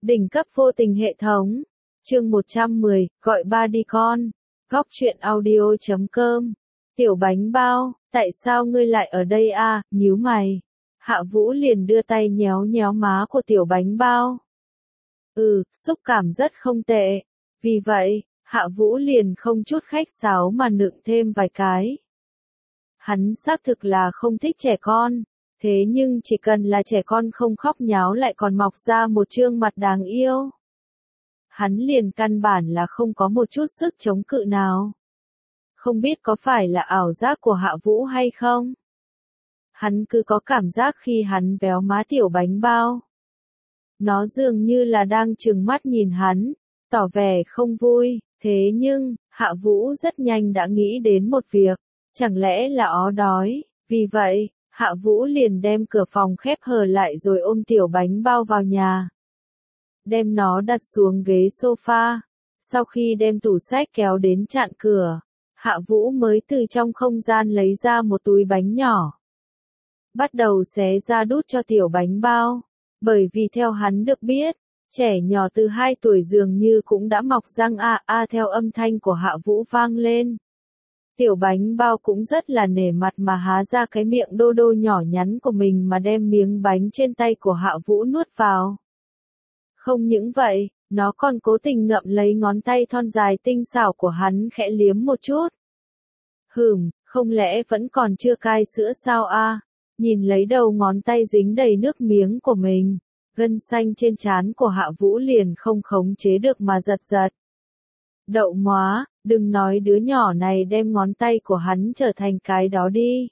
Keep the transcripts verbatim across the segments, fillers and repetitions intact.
Đỉnh cấp vô tình hệ thống. Chương một trăm mười, gọi ba đi con. Góc truyện audio chấm com. Tiểu bánh bao, tại sao ngươi lại ở đây a? Nhíu mày. Hạ Vũ liền đưa tay nhéo nhéo má của tiểu bánh bao. Ừ, xúc cảm rất không tệ. Vì vậy, Hạ Vũ liền không chút khách sáo mà nựng thêm vài cái. Hắn xác thực là không thích trẻ con. Thế nhưng chỉ cần là trẻ con không khóc nháo lại còn mọc ra một trương mặt đáng yêu. Hắn liền căn bản là không có một chút sức chống cự nào. Không biết có phải là ảo giác của Hạ Vũ hay không? Hắn cứ có cảm giác khi hắn véo má tiểu bánh bao. Nó dường như là đang trừng mắt nhìn hắn, tỏ vẻ không vui. Thế nhưng, Hạ Vũ rất nhanh đã nghĩ đến một việc. Chẳng lẽ là ó đói? Vì vậy, Hạ Vũ liền đem cửa phòng khép hờ lại rồi ôm tiểu bánh bao vào nhà. Đem nó đặt xuống ghế sofa. Sau khi đem tủ sách kéo đến chặn cửa, Hạ Vũ mới từ trong không gian lấy ra một túi bánh nhỏ. Bắt đầu xé ra đút cho tiểu bánh bao. Bởi vì theo hắn được biết, trẻ nhỏ từ hai tuổi dường như cũng đã mọc răng a a theo âm thanh của Hạ Vũ vang lên. Tiểu bánh bao cũng rất là nể mặt mà há ra cái miệng đô đô nhỏ nhắn của mình mà đem miếng bánh trên tay của Hạ Vũ nuốt vào. Không những vậy, nó còn cố tình ngậm lấy ngón tay thon dài tinh xảo của hắn khẽ liếm một chút. Hừm, không lẽ vẫn còn chưa cai sữa sao a? Nhìn lấy đầu ngón tay dính đầy nước miếng của mình, gân xanh trên trán của Hạ Vũ liền không khống chế được mà giật giật. Đậu móa, đừng nói đứa nhỏ này đem ngón tay của hắn trở thành cái đó đi.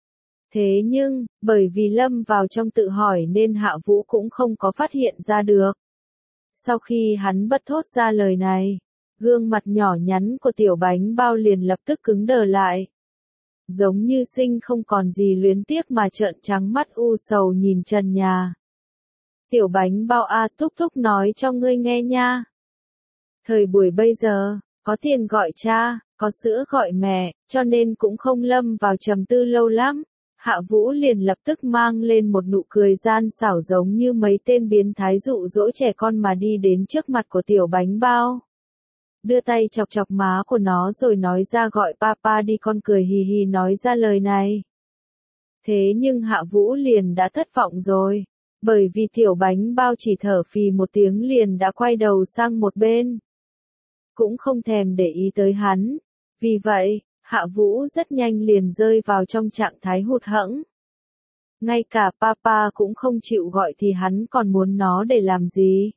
Thế nhưng, bởi vì lâm vào trong tự hỏi nên Hạ Vũ cũng không có phát hiện ra được. Sau khi hắn bật thốt ra lời này, gương mặt nhỏ nhắn của tiểu bánh bao liền lập tức cứng đờ lại. Giống như sinh không còn gì luyến tiếc mà trợn trắng mắt u sầu nhìn trần nhà. Tiểu bánh bao a thúc thúc nói cho ngươi nghe nha. Thời buổi bây giờ, có tiền gọi cha, có sữa gọi mẹ, cho nên cũng không lâm vào trầm tư lâu lắm. Hạ Vũ liền lập tức mang lên một nụ cười gian xảo giống như mấy tên biến thái dụ dỗ trẻ con mà đi đến trước mặt của tiểu bánh bao. Đưa tay chọc chọc má của nó rồi nói ra gọi papa đi, con cười hì hì nói ra lời này. Thế nhưng Hạ Vũ liền đã thất vọng rồi, bởi vì tiểu bánh bao chỉ thở phì một tiếng liền đã quay đầu sang một bên. Cũng không thèm để ý tới hắn. Vì vậy, Hạ Vũ rất nhanh liền rơi vào trong trạng thái hụt hẫng. Ngay cả papa cũng không chịu gọi thì hắn còn muốn nó để làm gì?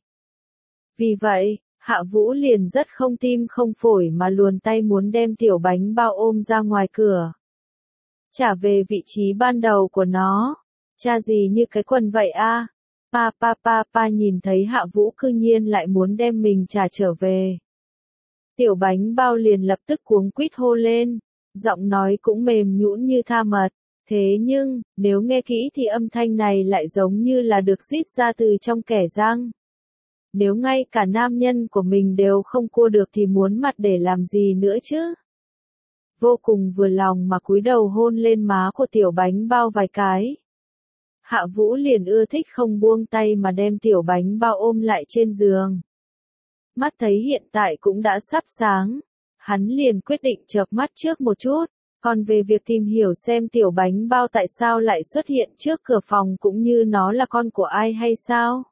Vì vậy, Hạ Vũ liền rất không tim không phổi mà luồn tay muốn đem tiểu bánh bao ôm ra ngoài cửa. Trả về vị trí ban đầu của nó. Cha gì như cái quần vậy a? Pa pa pa pa nhìn thấy Hạ Vũ cư nhiên lại muốn đem mình trả trở về. Tiểu bánh bao liền lập tức cuống quýt hô lên, giọng nói cũng mềm nhũn như tha mật. Thế nhưng, nếu nghe kỹ thì âm thanh này lại giống như là được rít ra từ trong kẻ răng. Nếu ngay cả nam nhân của mình đều không cua được thì muốn mặt để làm gì nữa chứ? Vô cùng vừa lòng mà cúi đầu hôn lên má của tiểu bánh bao vài cái. Hạ Vũ liền ưa thích không buông tay mà đem tiểu bánh bao ôm lại trên giường. Mắt thấy hiện tại cũng đã sắp sáng, hắn liền quyết định chợp mắt trước một chút, còn về việc tìm hiểu xem tiểu bánh bao tại sao lại xuất hiện trước cửa phòng cũng như nó là con của ai hay sao.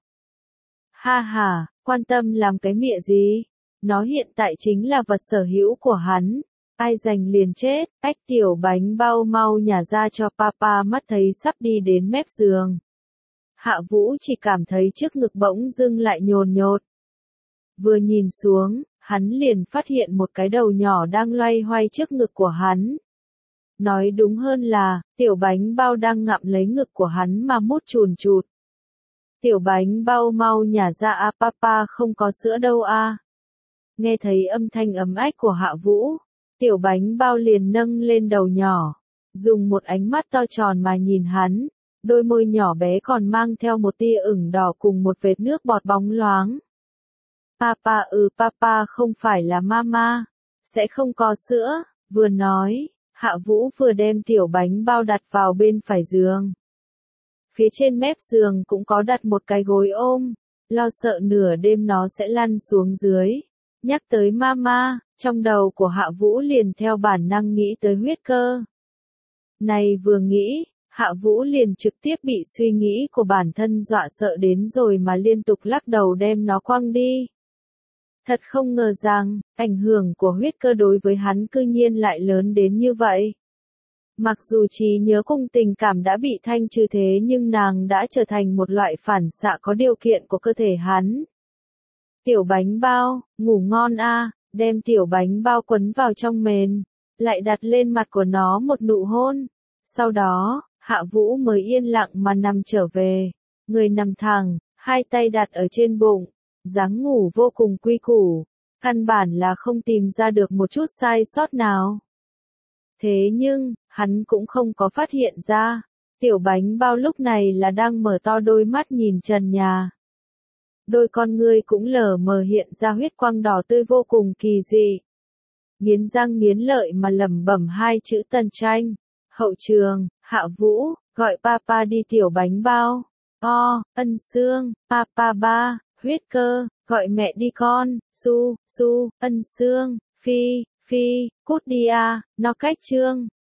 Ha ha, quan tâm làm cái mịa gì, nó hiện tại chính là vật sở hữu của hắn, ai giành liền chết. Ách, tiểu bánh bao mau nhả ra cho papa, mắt thấy sắp đi đến mép giường. Hạ Vũ chỉ cảm thấy trước ngực bỗng dưng lại nhồn nhột. Vừa nhìn xuống, hắn liền phát hiện một cái đầu nhỏ đang loay hoay trước ngực của hắn. Nói đúng hơn là, tiểu bánh bao đang ngậm lấy ngực của hắn mà mút chùn chụt. Tiểu bánh bao mau nhả ra a, papa không có sữa đâu a. Nghe thấy âm thanh ấm ách của Hạ Vũ, tiểu bánh bao liền nâng lên đầu nhỏ, dùng một ánh mắt to tròn mà nhìn hắn, đôi môi nhỏ bé còn mang theo một tia ửng đỏ cùng một vệt nước bọt bóng loáng. Papa ừ papa không phải là mama, sẽ không có sữa. Vừa nói, Hạ Vũ vừa đem tiểu bánh bao đặt vào bên phải giường. Phía trên mép giường cũng có đặt một cái gối ôm, lo sợ nửa đêm nó sẽ lăn xuống dưới. Nhắc tới mama, trong đầu của Hạ Vũ liền theo bản năng nghĩ tới huyết cơ. Này vừa nghĩ, Hạ Vũ liền trực tiếp bị suy nghĩ của bản thân dọa sợ đến rồi mà liên tục lắc đầu đem nó quăng đi. Thật không ngờ rằng, ảnh hưởng của huyết cơ đối với hắn cư nhiên lại lớn đến như vậy. Mặc dù trí nhớ cùng tình cảm đã bị thanh trừ thế nhưng nàng đã trở thành một loại phản xạ có điều kiện của cơ thể hắn. Tiểu bánh bao, ngủ ngon a, đem tiểu bánh bao quấn vào trong mền, lại đặt lên mặt của nó một nụ hôn. Sau đó, Hạ Vũ mới yên lặng mà nằm trở về, người nằm thẳng, hai tay đặt ở trên bụng, dáng ngủ vô cùng quy củ, căn bản là không tìm ra được một chút sai sót nào. Thế nhưng, hắn cũng không có phát hiện ra, tiểu bánh bao lúc này là đang mở to đôi mắt nhìn trần nhà. Đôi con ngươi cũng lờ mờ hiện ra huyết quang đỏ tươi vô cùng kỳ dị. Nghiến răng nghiến lợi mà lẩm bẩm hai chữ Tần Tranh. Hậu trường, Hạ Vũ, gọi papa đi tiểu bánh bao. O, Ân Sương, papa ba, huyết cơ, gọi mẹ đi con. Su, Su, Ân Sương, Phi, Phi, cút đi à, nó cách chương.